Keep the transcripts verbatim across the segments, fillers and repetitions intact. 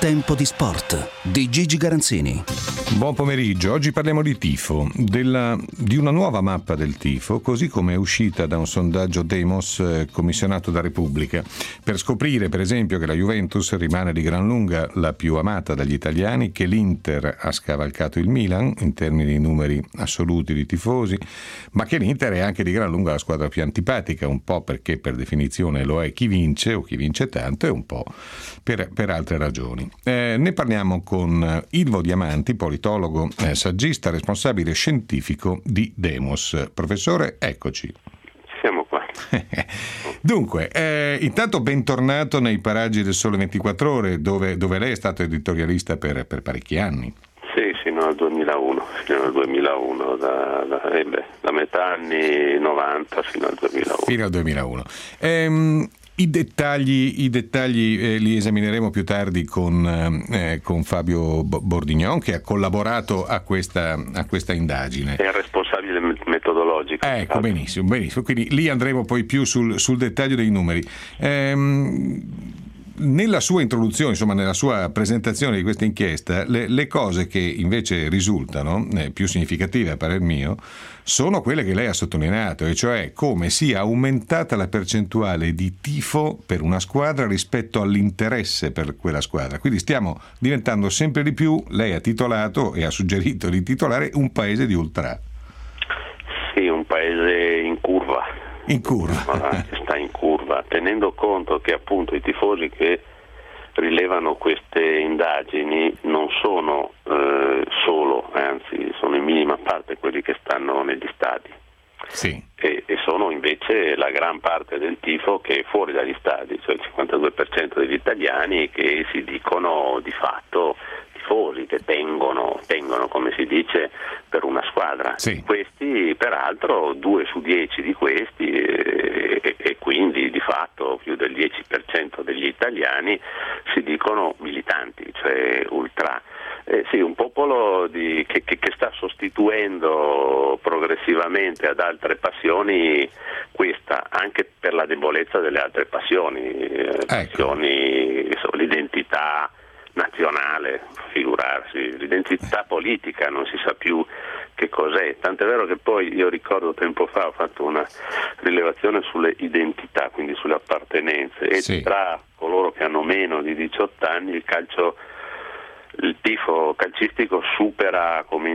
Tempo di sport di Gigi Garanzini. Buon pomeriggio, oggi parliamo di tifo, della, di una nuova mappa del tifo, così come è uscita da un sondaggio Demos eh, commissionato da Repubblica, per scoprire per esempio che la Juventus rimane di gran lunga la più amata dagli italiani, che l'Inter ha scavalcato il Milan in termini di numeri assoluti di tifosi, ma che l'Inter è anche di gran lunga la squadra più antipatica, un po' perché per definizione lo è chi vince o chi vince tanto e un po' per, per altre ragioni. Eh, ne parliamo con Ilvo Diamanti, politologo, eh, saggista, responsabile scientifico di Demos. Professore, eccoci. Siamo qua. Dunque, eh, intanto bentornato nei paraggi del Sole ventiquattro Ore, dove, dove lei è stato editorialista per, per parecchi anni. Sì, fino al duemilauno, fino al duemilauno, da, da, eh beh, da metà anni novanta fino al duemilauno. Fino al duemilauno. Ehm, I dettagli, i dettagli eh, li esamineremo più tardi con, eh, con Fabio Bordignon, che ha collaborato a questa, a questa indagine. È il responsabile metodologico. Ecco, benissimo, benissimo. Quindi lì andremo poi più sul, sul dettaglio dei numeri. Ehm, Nella sua introduzione, insomma nella sua presentazione di questa inchiesta, le, le cose che invece risultano eh, più significative a parer mio sono quelle che lei ha sottolineato, e cioè come sia aumentata la percentuale di tifo per una squadra rispetto all'interesse per quella squadra. Quindi stiamo diventando sempre di più, lei ha titolato e ha suggerito di titolare, un paese di ultra. Sì, un paese in curva. In curva. Sta in curva, tenendo conto che appunto i tifosi che rilevano queste indagini non sono eh, solo, anzi sono in minima parte quelli che stanno negli stadi. Sì. E, e sono invece la gran parte del tifo che è fuori dagli stadi, cioè il cinquantadue per cento degli italiani che si dicono di fatto tifosi, che tengono, tengono come si dice, per una squadra. Sì. Questi peraltro due su dieci di questi e, e, e quindi di fatto più del dieci per cento degli italiani si dicono militanti, cioè ultra. Eh, sì, un popolo di, che, che, che sta sostituendo progressivamente ad altre passioni questa, anche per la debolezza delle altre passioni, eh, ecco. passioni, so, l'identità nazionale, figurarsi, l'identità politica non si sa più che cos'è, tant'è vero che poi io ricordo tempo fa ho fatto una rilevazione sulle identità, quindi sulle appartenenze, e sì. Tra coloro che hanno meno di diciotto anni il calcio il tifo calcistico supera come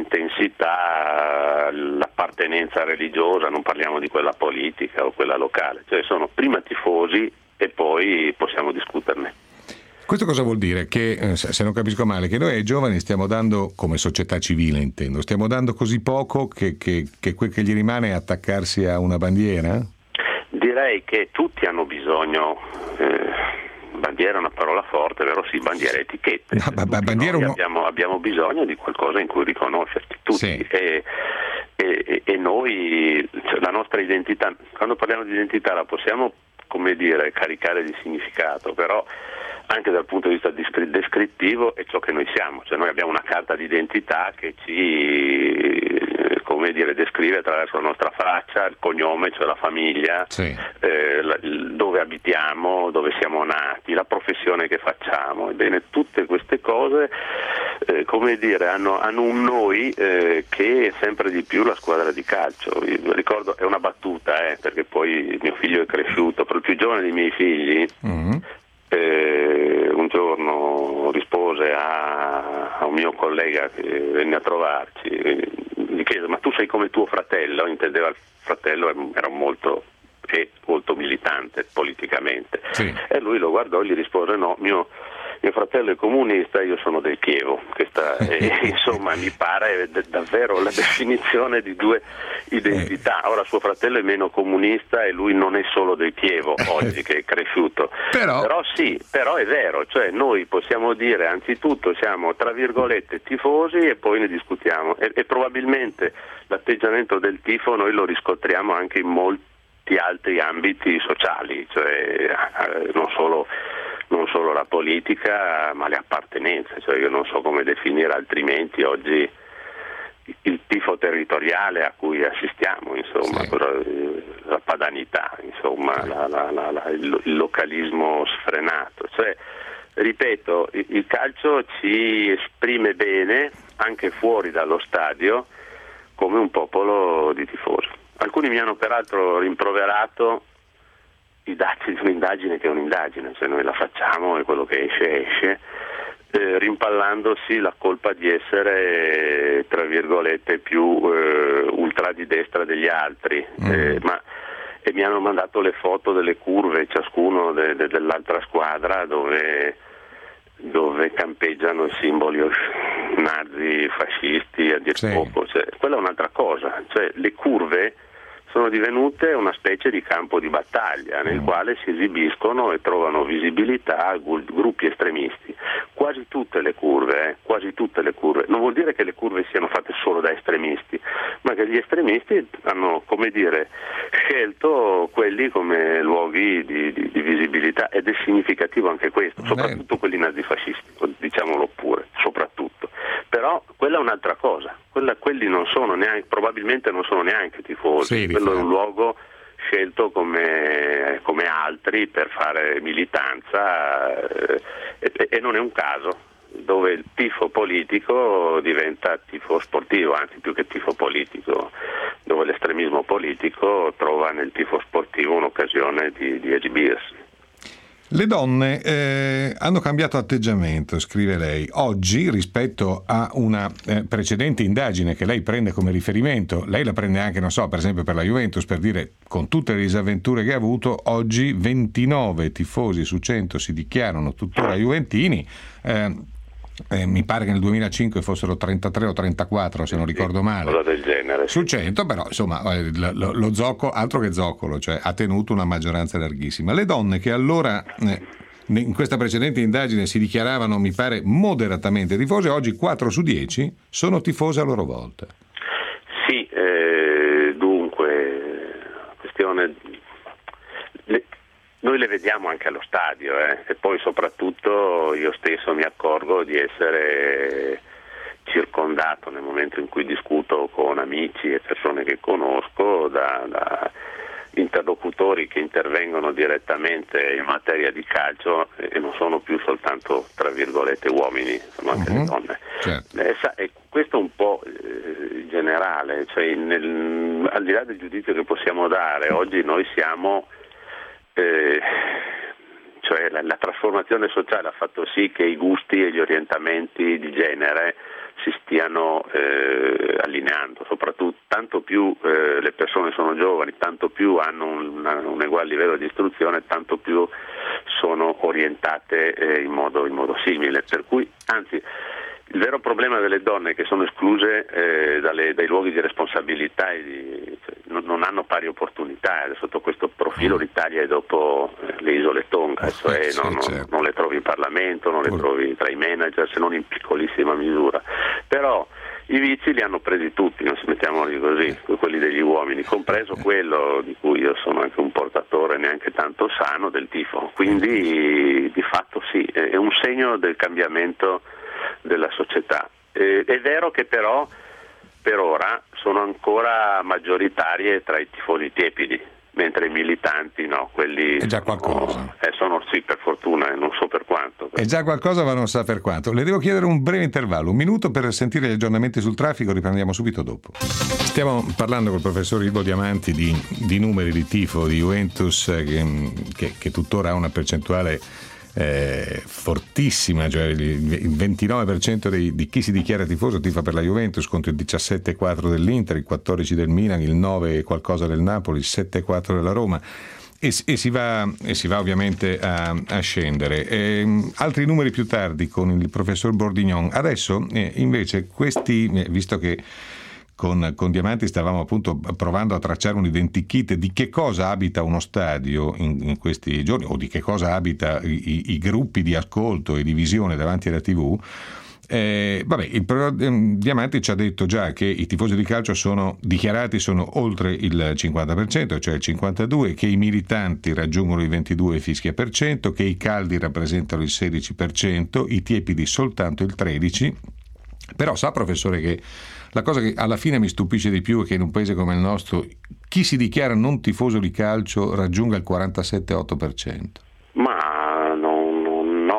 intensità l'appartenenza religiosa, non parliamo di quella politica o quella locale, cioè sono prima tifosi e poi possiamo discuterne. Questo cosa vuol dire? Che, se non capisco male, che noi ai giovani stiamo dando, come società civile intendo, stiamo dando così poco che, che, che quel che gli rimane è attaccarsi a una bandiera? Direi che tutti hanno bisogno, eh, bandiera è una parola forte, vero? Sì, bandiera, etichette. No, ba, ba, bandiera uno... abbiamo, abbiamo bisogno di qualcosa in cui riconoscerti tutti. Sì. E, e, e noi, cioè, la nostra identità, quando parliamo di identità la possiamo, come dire, caricare di significato, però anche dal punto di vista descrittivo è ciò che noi siamo, cioè noi abbiamo una carta d'identità che ci, come dire, descrive attraverso la nostra faccia, il cognome, cioè la famiglia, sì. eh, la, dove abitiamo, dove siamo nati, la professione che facciamo. Ebbene, tutte queste cose, eh, come dire, hanno, hanno un noi eh, che è sempre di più la squadra di calcio. Io ricordo, è una battuta, eh, perché poi mio figlio è cresciuto, però il più giovane dei miei figli, mm-hmm. Eh, un giorno rispose a, a un mio collega che venne a trovarci, gli chiese: ma tu sei come tuo fratello? Intendeva il fratello, era molto, eh, molto militante politicamente, sì. E lui lo guardò e gli rispose: no, mio, mio fratello è comunista, io sono del Chievo. Questa è, insomma, mi pare d- davvero la definizione di due identità. Ora suo fratello è meno comunista e lui non è solo del Chievo oggi che è cresciuto. Però, però sì, però è vero, cioè noi possiamo dire anzitutto siamo tra virgolette tifosi e poi ne discutiamo, e, e probabilmente l'atteggiamento del tifo noi lo riscontriamo anche in molti altri ambiti sociali, cioè eh, non solo non solo la politica ma le appartenenze, cioè io non so come definire altrimenti oggi il tifo territoriale a cui assistiamo, insomma, sì. La padanità, insomma, sì. la, la, la, la, il localismo sfrenato, cioè ripeto, il calcio ci esprime bene anche fuori dallo stadio come un popolo di tifosi. Alcuni mi hanno peraltro rimproverato i dati di un'indagine che è un'indagine, cioè noi la facciamo e quello che esce esce, eh, rimpallandosi la colpa di essere, tra virgolette, più eh, ultra di destra degli altri, mm. eh, ma e mi hanno mandato le foto delle curve, ciascuno de, de, dell'altra squadra, dove, dove campeggiano i simboli nazi, fascisti, a dir sì. poco. Cioè, quella è un'altra cosa, cioè le curve sono divenute una specie di campo di battaglia nel mm. quale si esibiscono e trovano visibilità gruppi estremisti. Quasi tutte le curve, eh, quasi tutte le curve, non vuol dire che le curve siano fatte solo da estremisti, ma che gli estremisti hanno, come dire, scelto quelli come luoghi di, di, di visibilità, ed è significativo anche questo, soprattutto quelli nazifascisti, diciamolo pure, soprattutto. Però quella è un'altra cosa, quella, quelli non sono neanche, probabilmente non sono neanche tifosi, sì, quello è un luogo scelto come, come altri per fare militanza, eh, e, e non è un caso, dove il tifo politico diventa tifo sportivo, anzi più che tifo politico, dove l'estremismo politico trova nel tifo sportivo un'occasione di, di esibirsi. Le donne eh, hanno cambiato atteggiamento, scrive lei, oggi rispetto a una eh, precedente indagine che lei prende come riferimento. Lei la prende anche, non so, per esempio per la Juventus, per dire, con tutte le disavventure che ha avuto, oggi ventinove tifosi su cento si dichiarano tuttora juventini. Eh, Eh, mi pare che nel duemilacinque fossero trentatré o trentaquattro, se non ricordo male, cosa del genere, su cento, però insomma eh, lo, lo zoccolo, altro che zoccolo, cioè ha tenuto una maggioranza larghissima. Le donne che allora eh, in questa precedente indagine si dichiaravano, mi pare, moderatamente tifose, oggi quattro su dieci sono tifose a loro volta. Sì, eh, dunque questione le... Noi le vediamo anche allo stadio, eh? E poi soprattutto io stesso mi accorgo di essere circondato nel momento in cui discuto con amici e persone che conosco da, da interlocutori che intervengono direttamente in materia di calcio e non sono più soltanto, tra virgolette, uomini, sono anche uh-huh. le donne. Certo. Eh, sa, e questo è un po' eh, generale, cioè nel, al di là del giudizio che possiamo dare, oggi noi siamo... Eh, cioè la, la trasformazione sociale ha fatto sì che i gusti e gli orientamenti di genere si stiano eh, allineando, soprattutto tanto più eh, le persone sono giovani, tanto più hanno un, un uguale livello di istruzione, tanto più sono orientate eh, in modo, in modo simile, per cui anzi il vero problema delle donne che sono escluse eh, dalle, dai luoghi di responsabilità e di, cioè, non, non hanno pari opportunità. Sotto questo profilo l'Italia è dopo eh, le isole Tonga, cioè sì, non, certo. non, non le trovi in Parlamento, non le trovi tra i manager, se non in piccolissima misura. Però i vizi li hanno presi tutti, non si mettiamoli così, quelli degli uomini, compreso quello di cui io sono anche un portatore neanche tanto sano, del tifo. Quindi di fatto sì, è un segno del cambiamento della società. Eh, è vero che però per ora sono ancora maggioritarie tra i tifosi tiepidi, mentre i militanti no, quelli è già qualcosa. Sono, eh, sono sì, per fortuna, non so per quanto. È già qualcosa, ma non sa per quanto. Le devo chiedere un breve intervallo, un minuto per sentire gli aggiornamenti sul traffico, riprendiamo subito dopo. Stiamo parlando col professor Ilvo Diamanti di, di numeri di tifo di Juventus che, che, che tuttora ha una percentuale Eh, fortissima, cioè il ventinove per cento dei, di chi si dichiara tifoso tifa per la Juventus contro il diciassette virgola quattro dell'Inter, il quattordici del Milan, il nove e qualcosa del Napoli, il sette virgola quattro della Roma e, e, si, va, e si va ovviamente a, a scendere. E, altri numeri più tardi con il professor Bordignon. Adesso eh, invece questi, eh, visto che Con, con Diamanti stavamo appunto provando a tracciare un identikit di che cosa abita uno stadio in, in questi giorni o di che cosa abita i, i, i gruppi di ascolto e di visione davanti alla tivù. Eh, vabbè, il eh, Diamanti ci ha detto già che i tifosi di calcio sono dichiarati sono oltre il cinquanta per cento, cioè il cinquantadue per cento, che i militanti raggiungono il ventidue fischia per cento, che i caldi rappresentano il sedici per cento, i tiepidi soltanto il tredici per cento. Però sa, professore, che la cosa che alla fine mi stupisce di più è che in un paese come il nostro chi si dichiara non tifoso di calcio raggiunga il quarantasette virgola otto per cento. Ma no, no, no.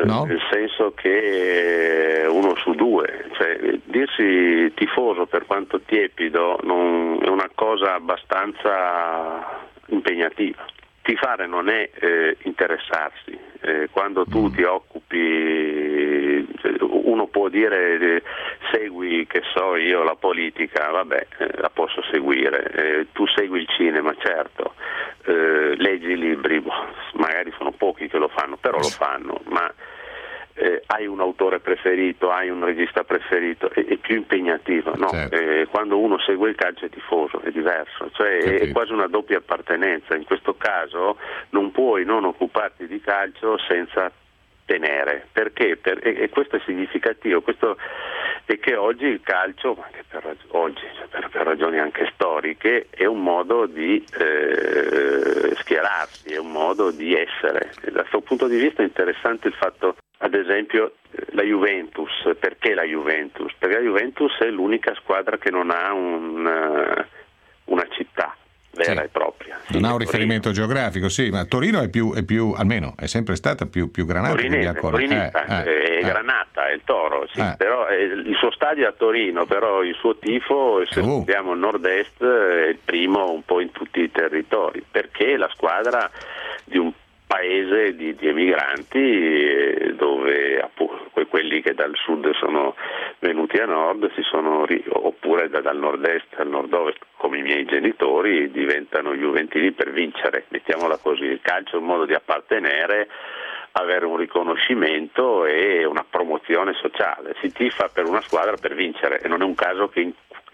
no? Nel senso che uno su due, cioè dirsi tifoso per quanto tiepido non, è una cosa abbastanza impegnativa. Tifare non è eh, interessarsi, eh, quando tu ti occupi, uno può dire eh, segui, che so io, la politica, vabbè, eh, la posso seguire, eh, tu segui il cinema, certo, eh, leggi i libri, boh, magari sono pochi che lo fanno, però lo fanno, ma Eh, hai un autore preferito, hai un regista preferito, è, è più impegnativo, no? Certo. Eh, quando uno segue il calcio è tifoso, è diverso, cioè è, è quasi una doppia appartenenza. In questo caso non puoi non occuparti di calcio senza tenere, perché? Per, e, e questo è significativo, questo è che oggi il calcio, anche per, rag- oggi, cioè per, per ragioni anche storiche, è un modo di eh, schierarsi, è un modo di essere. E da questo punto di vista è interessante il fatto, ad esempio, la Juventus. Perché la Juventus? Perché la Juventus è l'unica squadra che non ha un, una città vera sì. e propria. Non sì, ha un riferimento Torino. geografico, sì, ma Torino è più, è più almeno è sempre stata più, più granata che Torinese, bianconera. torinista, Eh, eh, è eh. Granata, è il Toro, sì, Eh. però è, il suo stadio è a Torino, però il suo tifo, se Oh. guardiamo il nord-est, è il primo un po' in tutti i territori, perché è la squadra di un paese di, di emigranti eh, dove appunto quelli che dal sud sono venuti a nord si sono ri- oppure da, dal nord-est al nord-ovest, come i miei genitori, diventano juventini per vincere, mettiamola così. Il calcio è un modo di appartenere, avere un riconoscimento e una promozione sociale. Si tifa per una squadra per vincere e non è un caso che in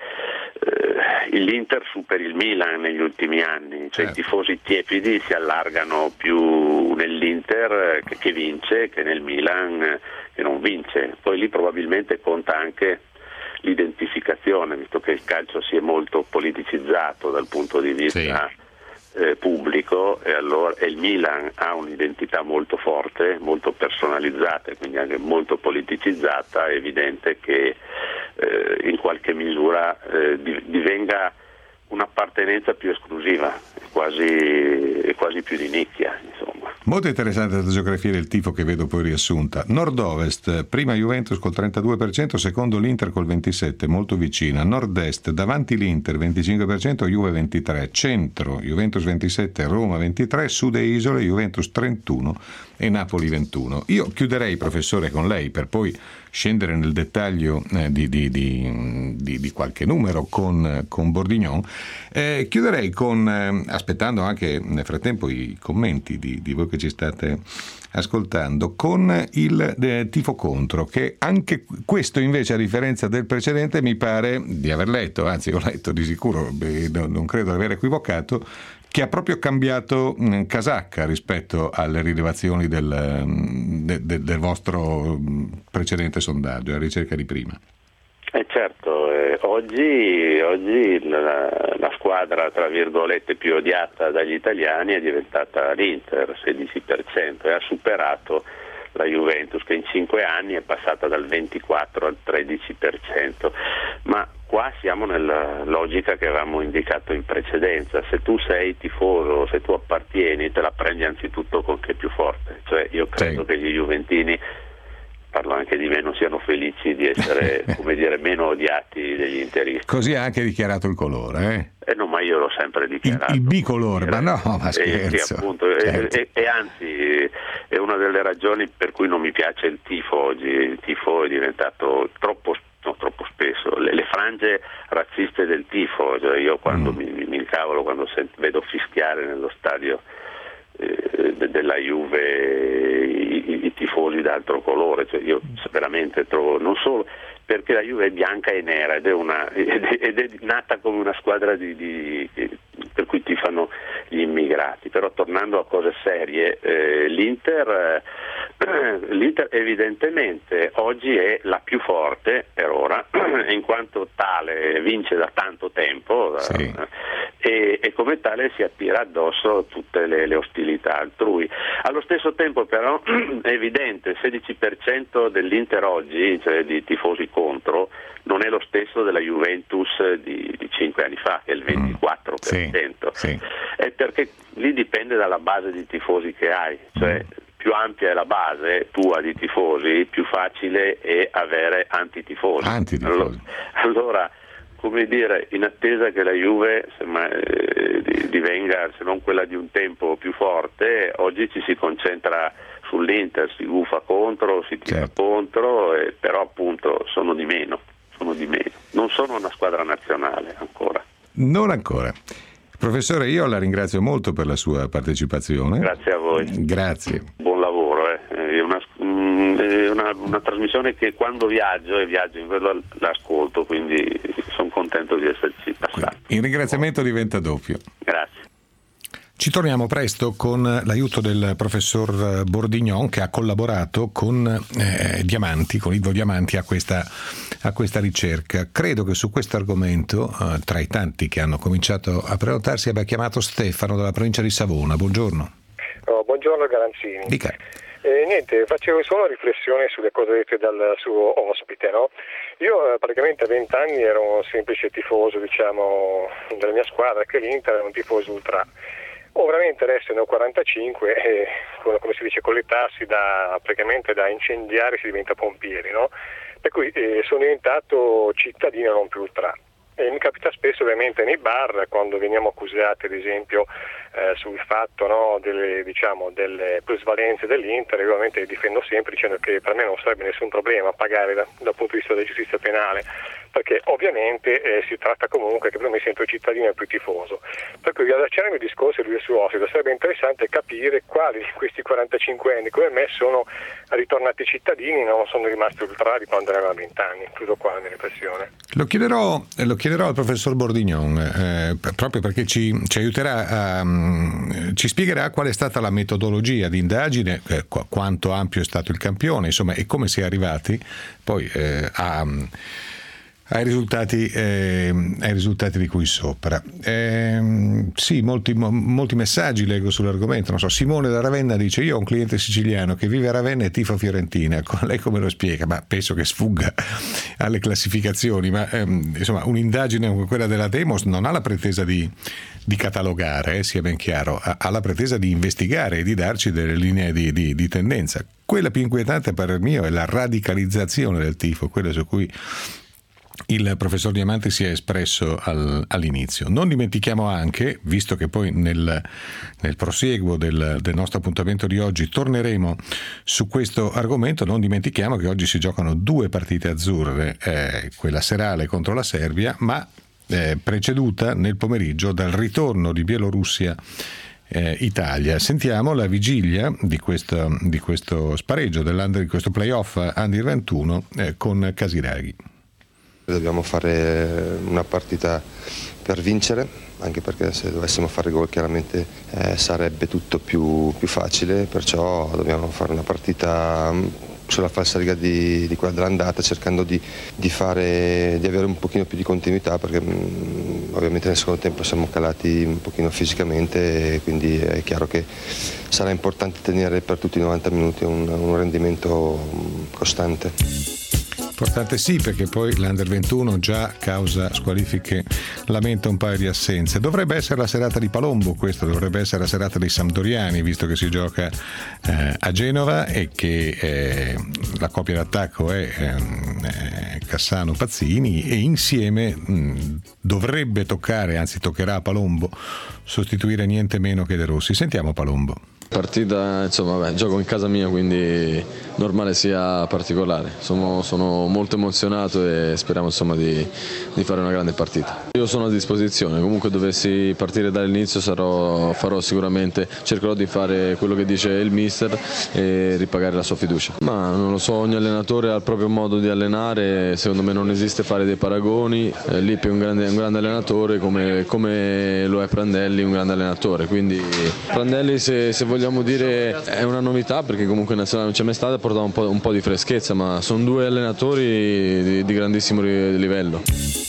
Uh, l'Inter superi il Milan negli ultimi anni, cioè certo. I tifosi tiepidi si allargano più nell'Inter che, che vince che nel Milan che non vince. Poi lì probabilmente conta anche l'identificazione, visto che il calcio si è molto politicizzato dal punto di vista sì. eh, pubblico, e allora e il Milan ha un'identità molto forte, molto personalizzata e quindi anche molto politicizzata. È evidente che eh, in qualche misura eh, divenga un'appartenenza più esclusiva, quasi, quasi più di nicchia, insomma. Molto interessante la geografia del tifo che vedo poi riassunta. Nord-ovest, prima Juventus col trentadue per cento, secondo l'Inter col ventisette per cento, molto vicina. Nord-est, davanti l'Inter venticinque per cento, Juve ventitré per cento. Centro, Juventus ventisette per cento, Roma ventitré per cento, Sud e Isole, Juventus trentuno per cento e Napoli ventuno per cento. Io chiuderei, professore, con lei per poi scendere nel dettaglio eh, di, di, di, di, di qualche numero con, con Bordignon. Eh, chiuderei con, eh, aspettando anche nel frattempo i commenti di, di voi che ci state ascoltando, con il eh, tifo contro, che anche questo invece, a differenza del precedente, mi pare di aver letto, anzi ho letto di sicuro, beh, non credo di aver equivocato, che ha proprio cambiato mh, casacca rispetto alle rilevazioni del, de, de, del vostro precedente sondaggio, a ricerca di prima. Eh certo, eh, oggi, oggi la, la squadra tra virgolette più odiata dagli italiani è diventata l'Inter, sedici per cento, e ha superato la Juventus, che in cinque anni è passata dal ventiquattro al tredici per cento. Ma qua siamo nella logica che avevamo indicato in precedenza: se tu sei tifoso, se tu appartieni, te la prendi anzitutto con chi è più forte. Cioè io credo sì. che gli juventini, parlo anche di me, non siano felici di essere come dire meno odiati degli interisti. Così ha anche dichiarato il colore, eh? Eh no, ma io l'ho sempre dichiarato. Il, il bicolore, ma no, ma scherzo. Eh, sì, appunto, certo. e, e, e anzi è una delle ragioni per cui non mi piace il tifo oggi. Il tifo è diventato troppo, no, troppo spesso le, le frange razziste del tifo. Cioè io quando mm. mi, mi incavolo quando sento, vedo fischiare nello stadio eh, de, della Juve i, i, i tifosi d'altro colore, cioè io veramente trovo, non solo perché la Juve è bianca e nera ed è, una, ed è, ed è nata come una squadra di, di, per cui tifano gli immigrati. Però tornando a cose serie, eh, l'Inter, eh, l'Inter evidentemente oggi è la più forte per ora, in quanto tale vince da tanto tempo, sì. eh, e, e come tale si attira addosso tutte le, le ostilità altrui. Allo stesso tempo però è evidente, il sedici per cento dell'Inter oggi, cioè di tifosi contro, non è lo stesso della Juventus di, di cinque anni fa, che è il ventiquattro per cento. Mm, sì, sì. È perché lì dipende dalla base di tifosi che hai, cioè più ampia è la base tua di tifosi, più facile è avere antitifosi. Antitifosi. Allora, allora, come dire, in attesa che la Juve insomma, eh, divenga, se non quella di un tempo, più forte, oggi ci si concentra sull'Inter, si gufa contro, si tira certo. contro, eh, però appunto sono di meno, sono di meno. Non sono una squadra nazionale ancora. Non ancora. Professore, io la ringrazio molto per la sua partecipazione. Grazie a voi. Grazie. Buon lavoro. Eh. È, una, è una, una trasmissione che quando viaggio e viaggio in quello l'ascolto, quindi sono contento di esserci passato. Il ringraziamento diventa doppio. Grazie. Ci torniamo presto con l'aiuto del professor Bordignon, che ha collaborato con eh, Diamanti, con Ivo Diamanti a questa, a questa ricerca. Credo che su questo argomento, eh, tra i tanti che hanno cominciato a prenotarsi, abbia chiamato Stefano dalla provincia di Savona. Buongiorno. Oh, buongiorno Garanzini. Dica. Eh, niente, facevo solo una riflessione sulle cose dette dal suo ospite, no? Io eh, praticamente a vent'anni ero un semplice tifoso, diciamo, della mia squadra, che l'Inter era un tifoso ultra. Oh, veramente adesso ne ho quarantacinque e come si dice con l'età si dà praticamente da incendiari si diventa pompieri, no? Per cui eh, sono diventato cittadino non più ultra. E mi capita spesso ovviamente nei bar quando veniamo accusati ad esempio eh, sul fatto no, delle, diciamo, delle plusvalenze dell'Inter, io ovviamente difendo sempre dicendo che per me non sarebbe nessun problema pagare da, dal punto di vista della giustizia penale, perché ovviamente eh, si tratta comunque che per me sento il cittadino più tifoso. Per cui riallacciare il mio discorso e lui suo ospite, sarebbe interessante capire quali di questi quarantacinque anni come me sono ritornati cittadini e non sono rimasti ultra di quando avevano venti anni. Chiudo qua la mia riflessione. Lo chiederò, lo chiederò al professor Bordignon, eh, proprio perché ci, ci aiuterà a, um, ci spiegherà qual è stata la metodologia di indagine, eh, qu- quanto ampio è stato il campione, insomma, e come si è arrivati poi eh, a ai risultati, eh, ai risultati di cui sopra. Eh, sì, molti, mo, molti messaggi leggo sull'argomento. Non so, Simone da Ravenna dice: io ho un cliente siciliano che vive a Ravenna e tifa Fiorentina. Lei come lo spiega? Ma penso che sfugga alle classificazioni, ma ehm, insomma un'indagine come quella della Demos non ha la pretesa di, di catalogare, eh, sia ben chiaro, ha, ha la pretesa di investigare e di darci delle linee di, di, di tendenza. Quella più inquietante per il mio è la radicalizzazione del tifo, quella su cui il professor Diamanti si è espresso al, all'inizio. Non dimentichiamo anche, visto che poi nel, nel prosieguo del, del nostro appuntamento di oggi torneremo su questo argomento, non dimentichiamo che oggi si giocano due partite azzurre, eh, quella serale contro la Serbia, ma eh, preceduta nel pomeriggio dal ritorno di Bielorussia Eh, Italia. Sentiamo la vigilia di questo, di questo spareggio, di questo playoff Under ventuno eh, con Casiraghi. Dobbiamo fare una partita per vincere, anche perché se dovessimo fare gol chiaramente eh, sarebbe tutto più, più facile, perciò dobbiamo fare una partita sulla falsariga di, di quella dell'andata, cercando di, di, fare, di avere un pochino più di continuità, perché mh, ovviamente nel secondo tempo siamo calati un pochino fisicamente e quindi è chiaro che sarà importante tenere per tutti i novanta minuti un, un rendimento mh, costante. Importante sì, perché poi l'Under ventuno già causa squalifiche, lamenta un paio di assenze. Dovrebbe essere la serata di Palombo, questo dovrebbe essere la serata dei sampdoriani, visto che si gioca eh, a Genova e che eh, la coppia d'attacco è eh, Cassano-Pazzini e insieme mh, dovrebbe toccare, anzi toccherà a Palombo, sostituire niente meno che De Rossi. Sentiamo Palombo. Partita, insomma, beh, gioco in casa mia, quindi normale sia particolare. Sono, sono molto emozionato e speriamo insomma di, di fare una grande partita. Io sono a disposizione, comunque dovessi partire dall'inizio sarò, farò sicuramente, cercherò di fare quello che dice il mister e ripagare la sua fiducia. Ma non lo so, ogni allenatore ha il proprio modo di allenare, secondo me non esiste fare dei paragoni. eh, Lippi è un grande, un grande allenatore come, come lo è Prandelli, un grande allenatore, quindi Prandelli se, se vogliamo vogliamo dire è una novità, perché comunque in nazionale non c'è mai stata, portava un po', un po' di freschezza, ma sono due allenatori di, di grandissimo livello.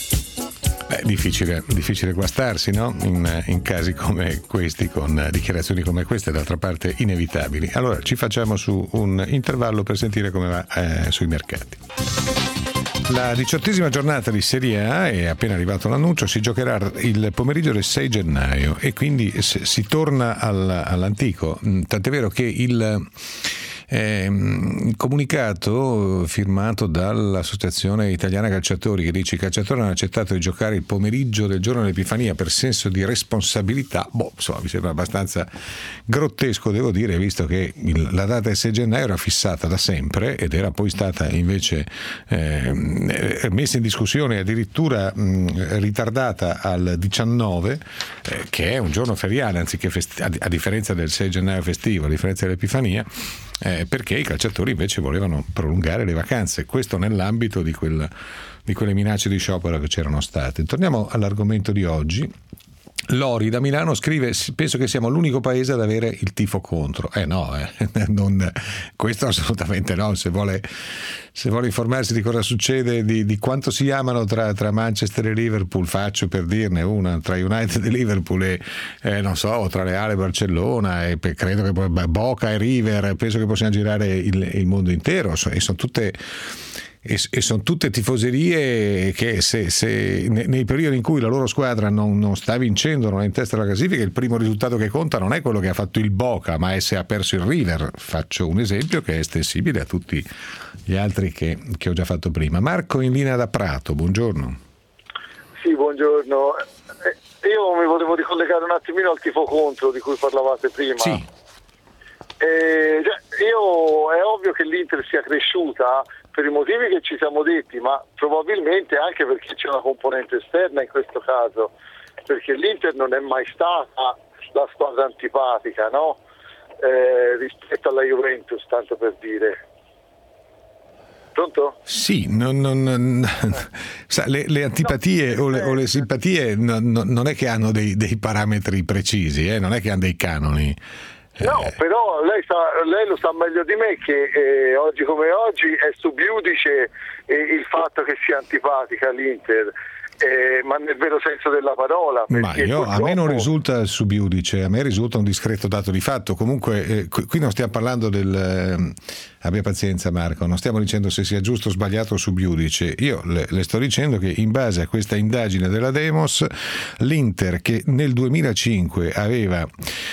Beh, difficile, difficile guastarsi, no? In, in casi come questi, con dichiarazioni come queste, d'altra parte inevitabili. Allora ci facciamo su un intervallo per sentire come va eh, sui mercati. La diciottesima giornata di Serie A, è appena arrivato l'annuncio, si giocherà il pomeriggio del sei gennaio e quindi si torna all'antico, tant'è vero che il Eh, il comunicato firmato dall'Associazione Italiana Calciatori, che dice: i calciatori hanno accettato di giocare il pomeriggio del giorno dell'Epifania per senso di responsabilità. Boh, insomma, mi sembra abbastanza grottesco, devo dire, visto che il, la data del sei gennaio era fissata da sempre ed era poi stata invece eh, messa in discussione, addirittura mh, ritardata al diciannove, eh, che è un giorno feriale anziché festi- a, a differenza del sei gennaio festivo, a differenza dell'Epifania. Eh, perché i calciatori invece volevano prolungare le vacanze, questo nell'ambito di, quel, di quelle minacce di sciopero che c'erano state. Torniamo all'argomento di oggi. Lori da Milano scrive: penso che siamo l'unico paese ad avere il tifo contro. Eh no, eh, non, questo assolutamente no. Se vuole, se vuole informarsi di cosa succede, di, di quanto si amano tra, tra Manchester e Liverpool, faccio per dirne una, tra United e Liverpool e eh, non so, tra Real e Barcellona, e per, credo che poi Boca e River, penso che possiamo girare il, il mondo intero, e sono tutte E, e sono tutte tifoserie che se, se nei periodi in cui la loro squadra non, non sta vincendo, non è in testa alla classifica, il primo risultato che conta non è quello che ha fatto il Boca, ma è se ha perso il River. Faccio un esempio che è estensibile a tutti gli altri che, che ho già fatto prima. Marco in linea da Prato, buongiorno. Sì, buongiorno. Io mi volevo ricollegare un attimino al tifo contro di cui parlavate prima. Sì. Eh, io, è ovvio che l'Inter sia cresciuta per i motivi che ci siamo detti, ma probabilmente anche perché c'è una componente esterna in questo caso, perché l'Inter non è mai stata la squadra antipatica, no? Eh, rispetto alla Juventus, tanto per dire. Pronto? Sì, non, non, non, sa, le, le antipatie no, o, le, o le simpatie non, non è che hanno dei, dei parametri precisi, eh? Non è che hanno dei canoni. No, però lei, sa, lei lo sa meglio di me che eh, oggi come oggi è sub iudice eh, il fatto che sia antipatica l'Inter, eh, ma nel vero senso della parola. Ma io, purtroppo... a me non risulta sub iudice, a me risulta un discreto dato di fatto. Comunque eh, qui non stiamo parlando del... Eh, abbia pazienza Marco, non stiamo dicendo se sia giusto o sbagliato o sub iudice. Io le, le sto dicendo che in base a questa indagine della Demos, l'Inter, che nel duemilacinque aveva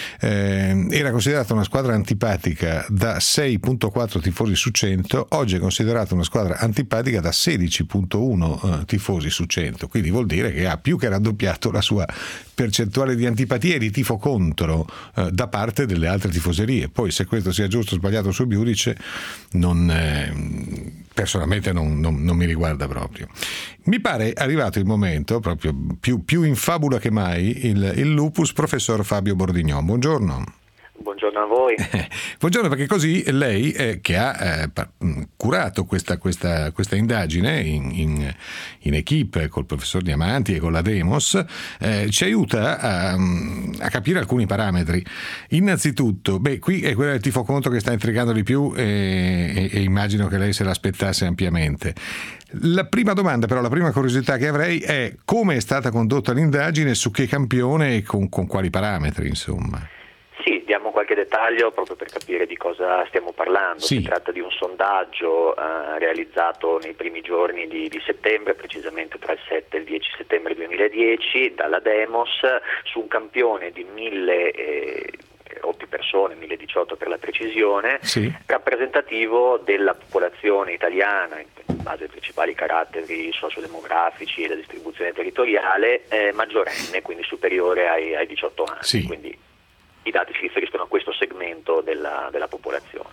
eh, era considerata una squadra antipatica da sei virgola quattro tifosi su cento, oggi è considerata una squadra antipatica da sedici virgola uno eh, tifosi su cento, quindi vuol dire che ha più che raddoppiato la sua percentuale di antipatia e di tifo contro eh, da parte delle altre tifoserie. Poi se questo sia giusto o sbagliato sub iudice non, eh, personalmente non, non, non mi riguarda proprio. Mi pare arrivato il momento, proprio più, più in fabula che mai, il, il lupus, professor Fabio Bordignon. Buongiorno. Buongiorno a voi. Buongiorno, perché così lei eh, che ha eh, curato questa, questa, questa indagine in, in, in equipe col professor Diamanti e con la Demos, eh, ci aiuta a, a capire alcuni parametri. Innanzitutto, beh, qui è quello del tifo contro che sta intrigando di più e, e, e immagino che lei se l'aspettasse ampiamente. La prima domanda, però, la prima curiosità che avrei è: come è stata condotta l'indagine, su che campione e con, con quali parametri, insomma? Sì, diamo qualche dettaglio proprio per capire di cosa stiamo parlando. Sì. Si tratta di un sondaggio eh, realizzato nei primi giorni di, di settembre, precisamente tra il sette e il dieci settembre duemiladieci, dalla Demos, su un campione di mille eh, persone, mille diciotto per la precisione, sì, rappresentativo della popolazione italiana in base ai principali caratteri sociodemografici e la distribuzione territoriale, eh, maggiorenne, quindi superiore ai, ai diciotto anni. Sì. Quindi i dati si riferiscono a questo segmento della, della popolazione.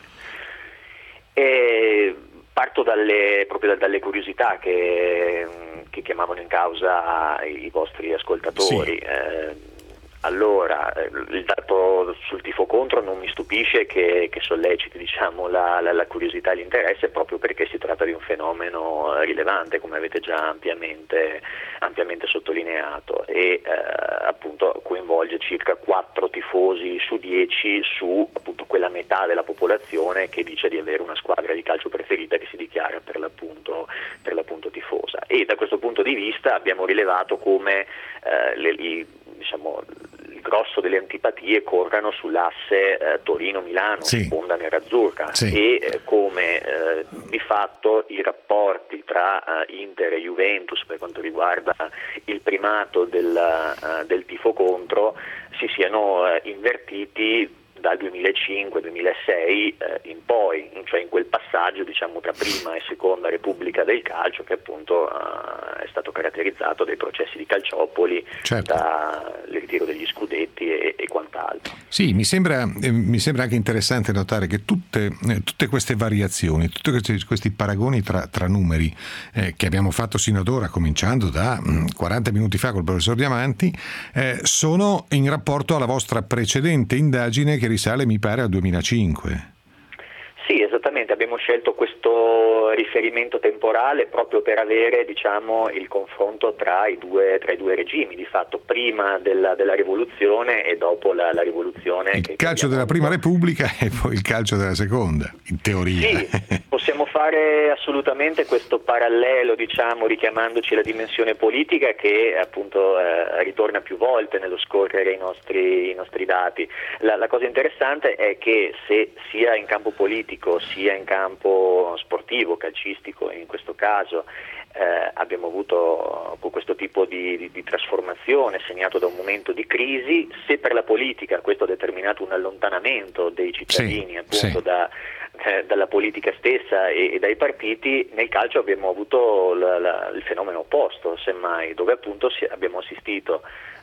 E parto dalle, proprio dalle curiosità che, che chiamavano in causa i vostri ascoltatori. Sì. Eh, allora, il dato sul tifo contro non mi stupisce che, che solleciti, diciamo, la, la, la curiosità e l'interesse, proprio perché si tratta di un fenomeno rilevante, come avete già ampiamente, ampiamente sottolineato, e eh, appunto coinvolge circa quattro tifosi su dieci su appunto quella metà della popolazione che dice di avere una squadra di calcio preferita, che si dichiara per l'appunto, per l'appunto tifosa. E da questo punto di vista abbiamo rilevato come eh, le, i, diciamo, il grosso delle antipatie corrano sull'asse eh, Torino-Milano, sì. sponda nerazzurra, sì. e eh, come eh, di fatto i rapporti tra eh, Inter e Juventus per quanto riguarda il primato del, uh, del tifo contro si siano uh, invertiti dal duemilacinque duemilasei eh, in poi, cioè in quel passaggio diciamo tra prima e seconda repubblica del calcio che appunto uh, è stato caratterizzato dai processi di Calciopoli, certo. dal ritiro degli scudetti e, e quant'altro. Sì, mi sembra, eh, mi sembra anche interessante notare che tutte, eh, tutte queste variazioni, tutti questi, questi paragoni tra, tra numeri eh, che abbiamo fatto sino ad ora, cominciando da mh, quaranta minuti fa col professor Diamanti, eh, sono in rapporto alla vostra precedente indagine che risale, mi pare, al duemilacinque. Sì, esattamente, abbiamo scelto questo riferimento temporale proprio per avere diciamo, il confronto tra i due, tra i due regimi, di fatto prima della, della rivoluzione e dopo la, la rivoluzione. Il che calcio della prima repubblica e poi il calcio della seconda, in teoria. Sì, possiamo fare assolutamente questo parallelo, diciamo, richiamandoci alla dimensione politica che appunto eh, ritorna più volte nello scorrere i nostri, i nostri dati. La, la cosa interessante è che se sia in campo politico sia in campo sportivo, calcistico in questo caso, eh, abbiamo avuto questo tipo di, di, di trasformazione segnato da un momento di crisi. Se per la politica questo ha determinato un allontanamento dei cittadini sì, appunto sì. Da, eh, dalla politica stessa e, e dai partiti, nel calcio abbiamo avuto la, la, il fenomeno opposto, semmai, dove appunto si, abbiamo assistito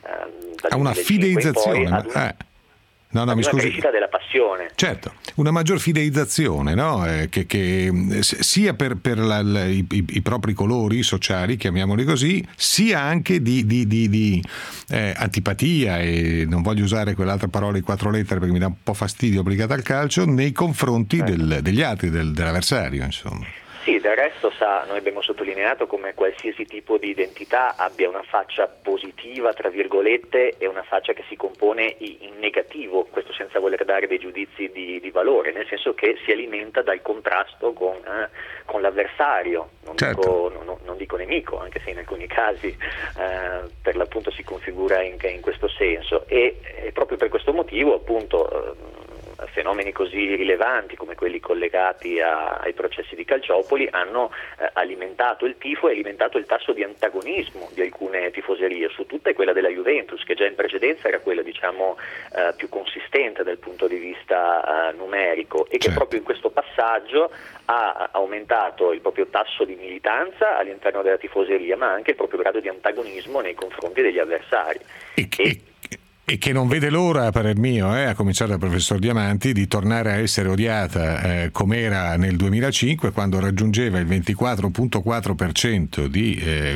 eh, a una fideizzazione. Ad un, eh. No, no, mi una scusi. crescita della passione. Certo, una maggior fideizzazione, no? Eh, che, che sia per, per la, la, i, i propri colori sociali, chiamiamoli così, sia anche di, di, di, di eh, antipatia, e non voglio usare quell'altra parola di quattro lettere perché mi dà un po' fastidio applicata al calcio, nei confronti eh. del, degli altri, del, dell'avversario, insomma. Sì, del resto sa, noi abbiamo sottolineato come qualsiasi tipo di identità abbia una faccia positiva, tra virgolette, e una faccia che si compone in negativo, questo senza voler dare dei giudizi di, di valore, nel senso che si alimenta dal contrasto con, eh, con l'avversario, non, certo. dico, non, non dico nemico, anche se in alcuni casi eh, per l'appunto si configura in, in questo senso, e, e proprio per questo motivo appunto eh, fenomeni così rilevanti come quelli collegati a, ai processi di Calciopoli hanno eh, alimentato il tifo e alimentato il tasso di antagonismo di alcune tifoserie, su tutte quella della Juventus, che già in precedenza era quella diciamo eh, più consistente dal punto di vista eh, numerico, e che certo. proprio in questo passaggio ha aumentato il proprio tasso di militanza all'interno della tifoseria, ma anche il proprio grado di antagonismo nei confronti degli avversari. E che... E... E che non vede l'ora, a parer mio, eh, a cominciare dal professor Diamanti, di tornare a essere odiata eh, come era nel duemilacinque, quando raggiungeva il ventiquattro virgola quattro per cento di eh,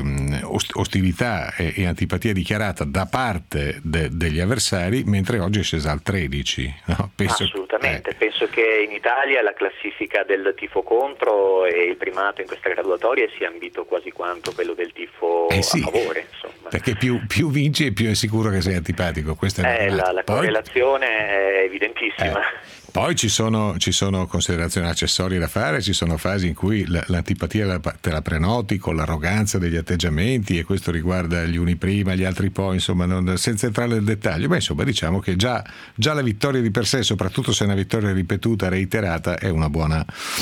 ostilità e, e antipatia dichiarata da parte de, degli avversari, mentre oggi è scesa al tredici. No? Penso, Assolutamente, eh. penso che in Italia la classifica del tifo contro e il primato in questa graduatoria sia ambito quasi quanto quello del tifo eh sì, a favore. Insomma. Perché più, più vinci e più è sicuro che sei antipatico. Questa è eh, la, la poi, correlazione è evidentissima. Eh, poi ci sono, ci sono considerazioni accessorie da fare, ci sono fasi in cui la, l'antipatia la, te la prenoti con l'arroganza degli atteggiamenti, e questo riguarda gli uni prima, gli altri poi, insomma, non, senza entrare nel dettaglio. Beh, insomma, diciamo che già, già la vittoria di per sé, soprattutto se è una vittoria ripetuta, reiterata, è una buona...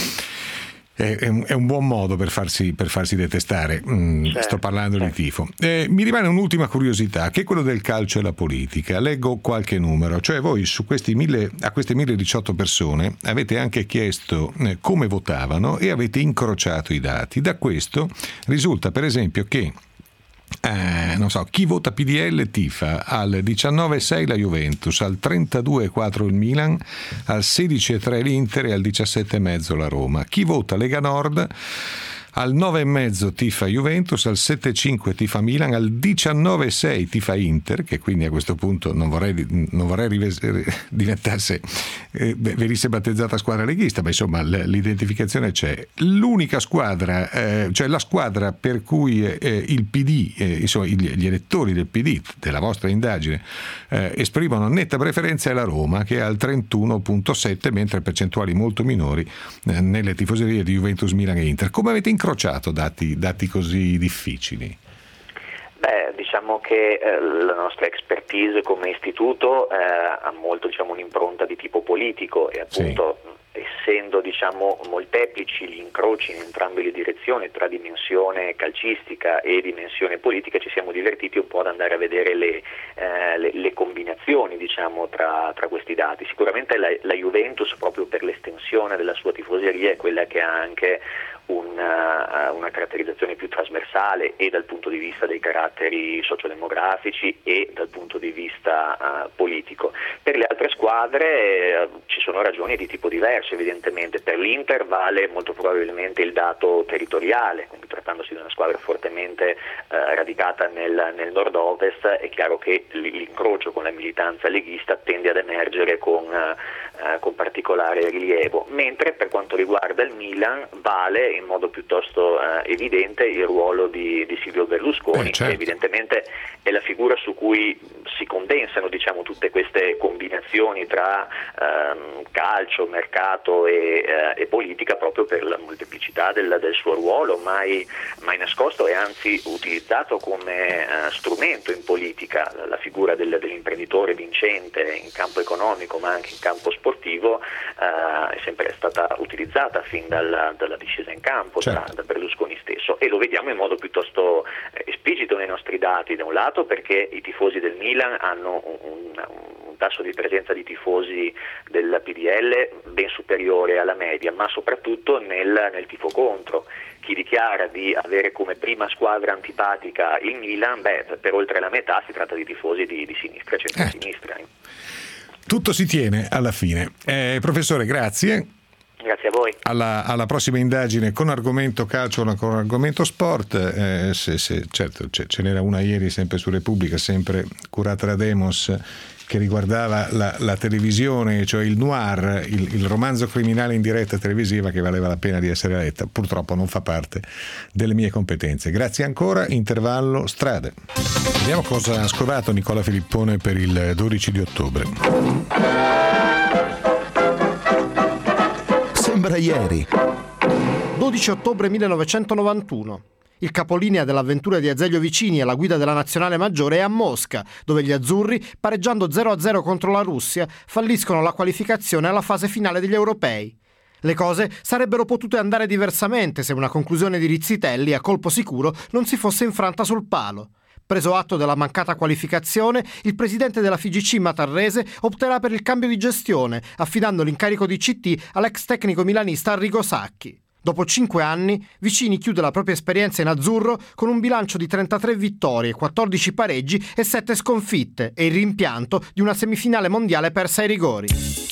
È un, è un buon modo per farsi, per farsi detestare. Mm, certo, sto parlando certo. di tifo. Eh, mi rimane un'ultima curiosità, che è quello del calcio e la politica. Leggo qualche numero, cioè voi su questi mille, a queste mille diciotto persone avete anche chiesto eh, come votavano e avete incrociato i dati. Da questo risulta per esempio che Eh, non so, chi vota P D L tifa al diciannove virgola sei la Juventus, al trentadue virgola quattro il Milan, al sedici virgola tre l'Inter e al diciassette virgola cinque la Roma. Chi vota Lega Nord al nove virgola cinque tifa Juventus, al sette virgola cinque tifa Milan, al diciannove virgola sei tifa Inter, che quindi a questo punto non vorrei, non vorrei rives- diventasse eh, venisse battezzata squadra leghista, ma insomma l- l'identificazione c'è. L'unica squadra, eh, cioè la squadra per cui eh, il P D, eh, insomma gli, gli elettori del P D della vostra indagine eh, esprimono netta preferenza è la Roma, che è al trentuno virgola sette, mentre percentuali molto minori eh, nelle tifoserie di Juventus, Milan e Inter. Come avete incrociato dati, dati così difficili? Beh, diciamo che eh, la nostra expertise come istituto eh, ha molto, diciamo, un'impronta di tipo politico e appunto sì. Essendo, diciamo, molteplici gli incroci in entrambe le direzioni tra dimensione calcistica e dimensione politica, ci siamo divertiti un po' ad andare a vedere le, eh, le, le combinazioni, diciamo, tra, tra questi dati. Sicuramente la, la Juventus, proprio per l'estensione della sua tifoseria, è quella che ha anche una, una caratterizzazione più trasversale e dal punto di vista dei caratteri sociodemografici e dal punto di vista uh, politico. Per le altre squadre uh, ci sono ragioni di tipo diverso, evidentemente. Per l'Inter vale molto probabilmente il dato territoriale, quindi trattandosi di una squadra fortemente uh, radicata nel, nel nord-ovest, è chiaro che l'incrocio con la militanza leghista tende ad emergere con, uh, uh, con particolare rilievo, mentre per quanto riguarda il Milan vale in modo piuttosto uh, evidente il ruolo di, di Silvio Berlusconi, eh, certo. che evidentemente è la figura su cui si condensano, diciamo, tutte queste combinazioni tra um, calcio, mercato e, uh, e politica, proprio per la molteplicità del, del suo ruolo, mai, mai nascosto e anzi utilizzato come uh, strumento in politica. La figura del, dell'imprenditore vincente in campo economico ma anche in campo sportivo uh, è sempre stata utilizzata fin dalla, dalla discesa in campo, certo. da, da Berlusconi stesso, e lo vediamo in modo piuttosto eh, esplicito nei nostri dati, da un lato perché i tifosi del Milan hanno un, un, un tasso di presenza di tifosi del P D L ben superiore alla media, ma soprattutto nel, nel tifo contro. Chi dichiara di avere come prima squadra antipatica il Milan, beh, per oltre la metà si tratta di tifosi di, di sinistra, centro-sinistra. Eh. Tutto si tiene alla fine. Eh, professore, grazie. Grazie a voi. Alla, alla prossima indagine con argomento calcio, con argomento sport. Eh, se, se, certo, ce, ce n'era una ieri sempre su Repubblica, sempre curata da Demos, che riguardava la, la televisione, cioè il noir, il, il romanzo criminale in diretta televisiva, che valeva la pena di essere letta. Purtroppo non fa parte delle mie competenze. Grazie ancora. Intervallo strade. Vediamo cosa ha scovato Nicola Filippone per il dodici di ottobre. Sembra ieri. dodici ottobre millenovecentonovantuno. Il capolinea dell'avventura di Azeglio Vicini alla guida della nazionale maggiore è a Mosca, dove gli azzurri, pareggiando zero a zero contro la Russia, falliscono la qualificazione alla fase finale degli europei. Le cose sarebbero potute andare diversamente se una conclusione di Rizzitelli a colpo sicuro non si fosse infranta sul palo. Preso atto della mancata qualificazione, il presidente della F I G C Matarrese opterà per il cambio di gestione, affidando l'incarico di C T all'ex tecnico milanista Arrigo Sacchi. Dopo cinque anni, Vicini chiude la propria esperienza in azzurro con un bilancio di trentatré vittorie, quattordici pareggi e sette sconfitte e il rimpianto di una semifinale mondiale persa ai rigori.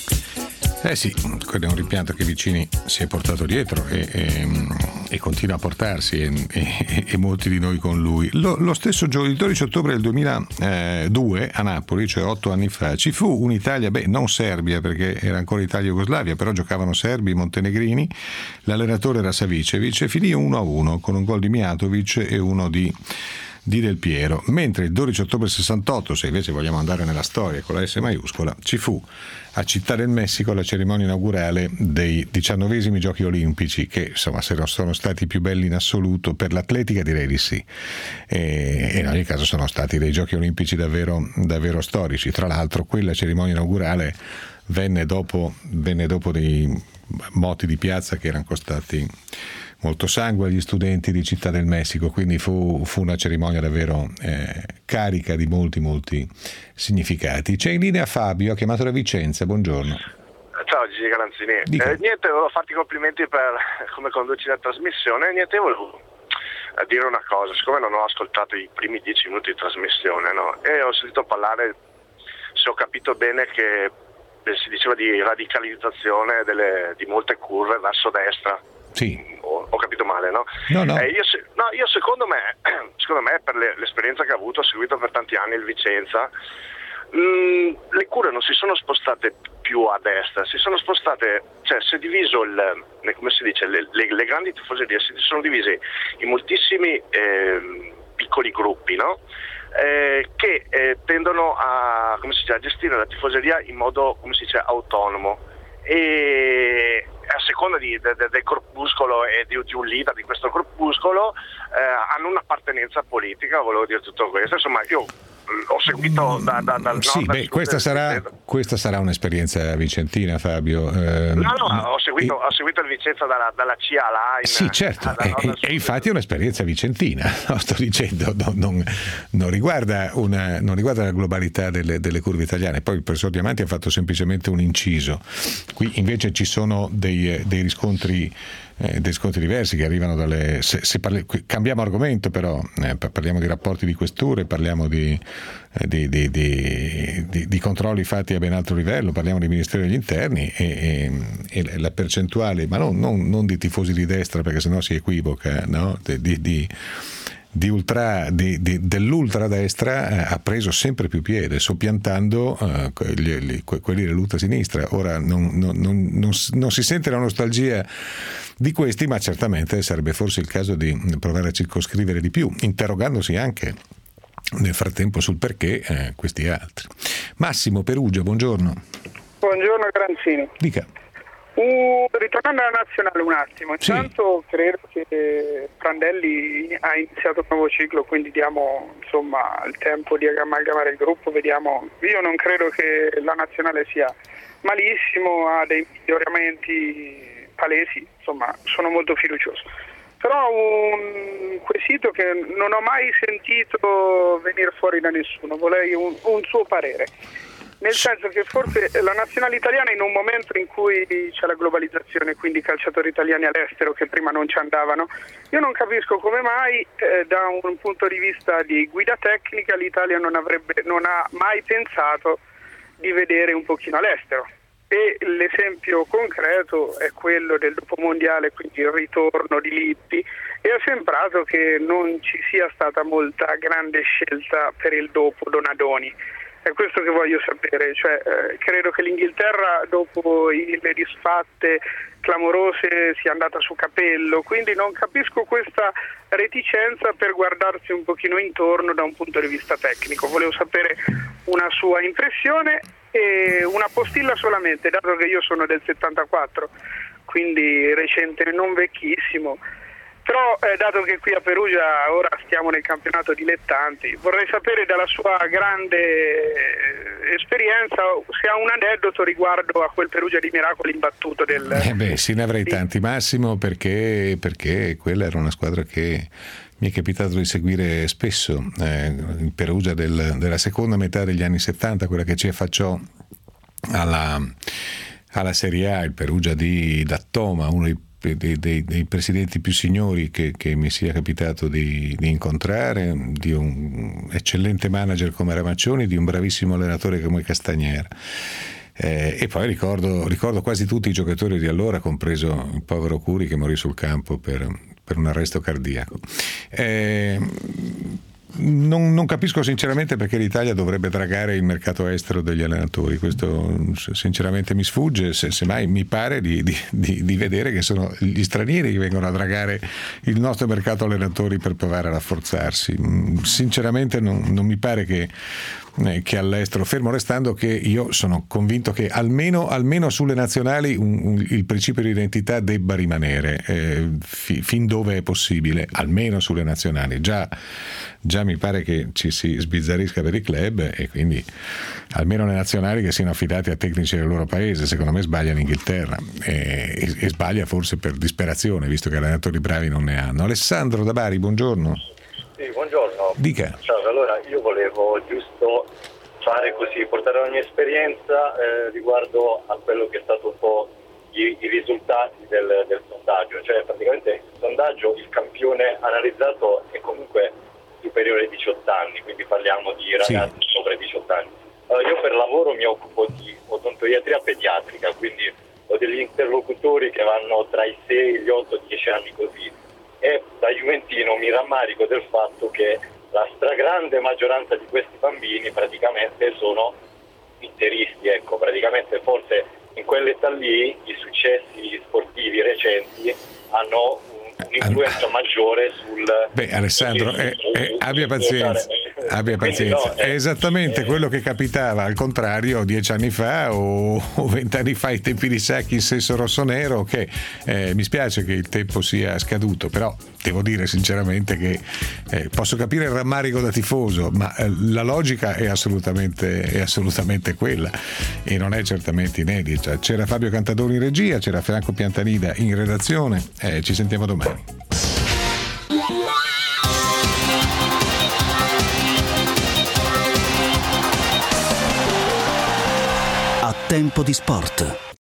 Eh sì, quello è un rimpianto che Vicini si è portato dietro e, e, e continua a portarsi e, e, e molti di noi con lui. Lo, lo stesso giorno, il dodici ottobre del duemiladue a Napoli, cioè otto anni fa, ci fu un'Italia, beh non Serbia perché era ancora Italia-Jugoslavia, però giocavano serbi, montenegrini, l'allenatore era Savicevic e finì uno a uno con un gol di Mijatovic e uno di di Del Piero, mentre il dodici ottobre sessantotto, se invece vogliamo andare nella storia con la S maiuscola, ci fu a Città del Messico la cerimonia inaugurale dei diciannovesimi Giochi Olimpici, che insomma se non sono stati i più belli in assoluto per l'atletica direi di sì, e, e in ogni caso sono stati dei Giochi Olimpici davvero, davvero storici. Tra l'altro quella cerimonia inaugurale venne dopo, venne dopo dei moti di piazza che erano costati molto sangue agli studenti di Città del Messico, quindi fu, fu una cerimonia davvero eh, carica di molti molti significati. C'è in linea Fabio, ha chiamato da Vicenza, buongiorno. Ciao Gigi Garanzini, eh, niente, volevo farti i complimenti per come conduci la trasmissione, niente, volevo dire una cosa, siccome non ho ascoltato i primi dieci minuti di trasmissione, no? E ho sentito parlare, se ho capito bene, che si diceva di radicalizzazione delle, di molte curve verso destra. Sì. Ho, ho capito male, no? No, no. Eh, io, no, io secondo me, secondo me per le, l'esperienza che ho avuto, ho seguito per tanti anni il Vicenza, mh, le cure non si sono spostate più a destra, si sono spostate, cioè si è diviso il, come si dice, le, le, le grandi tifoserie si sono divise in moltissimi eh, piccoli gruppi, no? Eh, che eh, tendono a, come si dice, a gestire la tifoseria in modo, come si dice, autonomo, e a seconda di, de, de, del corpuscolo e di, di un leader di questo corpuscolo eh, hanno un'appartenenza politica, volevo dire tutto questo. Insomma, io ho seguito da, da, dal sì, beh, questa sarà, questa sarà un'esperienza vicentina, Fabio. Eh, no, no, ho seguito, e, ho seguito il Vicenza dalla, dalla C A Line. Sì, certo, e, e, e infatti è un'esperienza vicentina, no, sto dicendo, no, non, non, riguarda una, non riguarda la globalità delle, delle curve italiane. Poi il professor Diamanti ha fatto semplicemente un inciso. Qui invece ci sono dei, dei riscontri Eh, dei scontri diversi che arrivano dalle se, se parli, cambiamo argomento, però eh, parliamo di rapporti di questure, parliamo di, eh, di, di, di, di, di controlli fatti a ben altro livello, parliamo di Ministero degli Interni e, e, e la percentuale, ma non, non, non di tifosi di destra, perché sennò si equivoca, no? di, di, di Di ultra, di, di, dell'ultradestra eh, ha preso sempre più piede, soppiantando eh, gli, gli, quelli dell'ultrasinistra. Ora non, non, non, non, non si sente la nostalgia di questi, ma certamente sarebbe forse il caso di provare a circoscrivere di più, interrogandosi anche nel frattempo sul perché eh, questi altri. Massimo, Perugia, buongiorno. Buongiorno Granzini. Dica. Uh, ritornando alla nazionale un attimo, sì. Intanto credo che Prandelli ha iniziato un nuovo ciclo, quindi diamo insomma il tempo di amalgamare il gruppo, vediamo. Io non credo che la nazionale sia malissimo, ha dei miglioramenti palesi, insomma sono molto fiducioso. Però un quesito che non ho mai sentito venire fuori da nessuno, vorrei un, un suo parere. Nel senso che forse la nazionale italiana, in un momento in cui c'è la globalizzazione, quindi i calciatori italiani all'estero che prima non ci andavano, io non capisco come mai eh, da un punto di vista di guida tecnica l'Italia non avrebbe, non ha mai pensato di vedere un pochino all'estero. E l'esempio concreto è quello del dopo mondiale, quindi il ritorno di Lippi, e è sembrato che non ci sia stata molta grande scelta per il dopo Donadoni. È questo che voglio sapere, cioè, eh, credo che l'Inghilterra dopo i, le disfatte clamorose sia andata su capello, quindi non capisco questa reticenza per guardarsi un pochino intorno da un punto di vista tecnico. Volevo sapere una sua impressione e una postilla solamente, dato che io sono del settantaquattro, quindi recente, non vecchissimo. Però eh, dato che qui a Perugia ora stiamo nel campionato dilettanti, vorrei sapere dalla sua grande eh, esperienza se ha un aneddoto riguardo a quel Perugia di miracoli imbattuto del... Eh beh, sì, ne avrei tanti, Massimo, perché, perché quella era una squadra che mi è capitato di seguire spesso, eh, in Perugia del, della seconda metà degli anni settanta, quella che ci affacciò alla, alla Serie A, il Perugia di Dattoma, uno dei Dei, dei, dei presidenti più signori che, che mi sia capitato di, di incontrare, di un eccellente manager come Ramaccioni, di un bravissimo allenatore come Castagnera. Eh, e poi ricordo, ricordo quasi tutti i giocatori di allora, compreso il povero Curi che morì sul campo per, per un arresto cardiaco. Eh, Non, non capisco sinceramente perché l'Italia dovrebbe dragare il mercato estero degli allenatori, questo sinceramente mi sfugge, se, semmai mi pare di, di, di, di vedere che sono gli stranieri che vengono a dragare il nostro mercato allenatori per provare a rafforzarsi. Sinceramente non, non mi pare che che all'estero, fermo restando che io sono convinto che almeno, almeno sulle nazionali un, un, il principio di identità debba rimanere eh, fi, fin dove è possibile, almeno sulle nazionali. Già, già mi pare che ci si sbizzarrisca per i club e quindi almeno le nazionali che siano affidati a tecnici del loro paese. Secondo me sbaglia l'Inghilterra e, e, e sbaglia forse per disperazione, visto che allenatori bravi non ne hanno. Alessandro da Bari, buongiorno. Sì, buongiorno. Dica. Ciao, allora io volevo giusto fare così, portare la mia esperienza eh, riguardo a quello che è stato un po' i, i risultati del, del sondaggio, cioè praticamente il sondaggio, il campione analizzato è comunque superiore ai diciotto anni, quindi parliamo di ragazzi sì. sopra i diciotto anni. Allora, io per lavoro mi occupo di odontoiatria pediatrica, quindi ho degli interlocutori che vanno tra i sei, gli otto, dieci anni così, e da juventino mi rammarico del fatto che la stragrande maggioranza di questi bambini praticamente sono interisti, ecco, praticamente forse in quell'età lì i successi sportivi recenti hanno un'influenza maggiore sul... Beh, Alessandro, eh, eh, abbia pazienza, Abbia pazienza. No, è esattamente eh, quello che capitava al contrario dieci anni fa o vent'anni fa ai tempi di Sacchi in senso rosso-nero, che eh, mi spiace che il tempo sia scaduto, però devo dire sinceramente che eh, posso capire il rammarico da tifoso, ma eh, la logica è assolutamente, è assolutamente quella e non è certamente inedita. C'era Fabio Cantadori in regia, c'era Franco Piantanida in redazione, eh, ci sentiamo domani. A Tempo di Sport.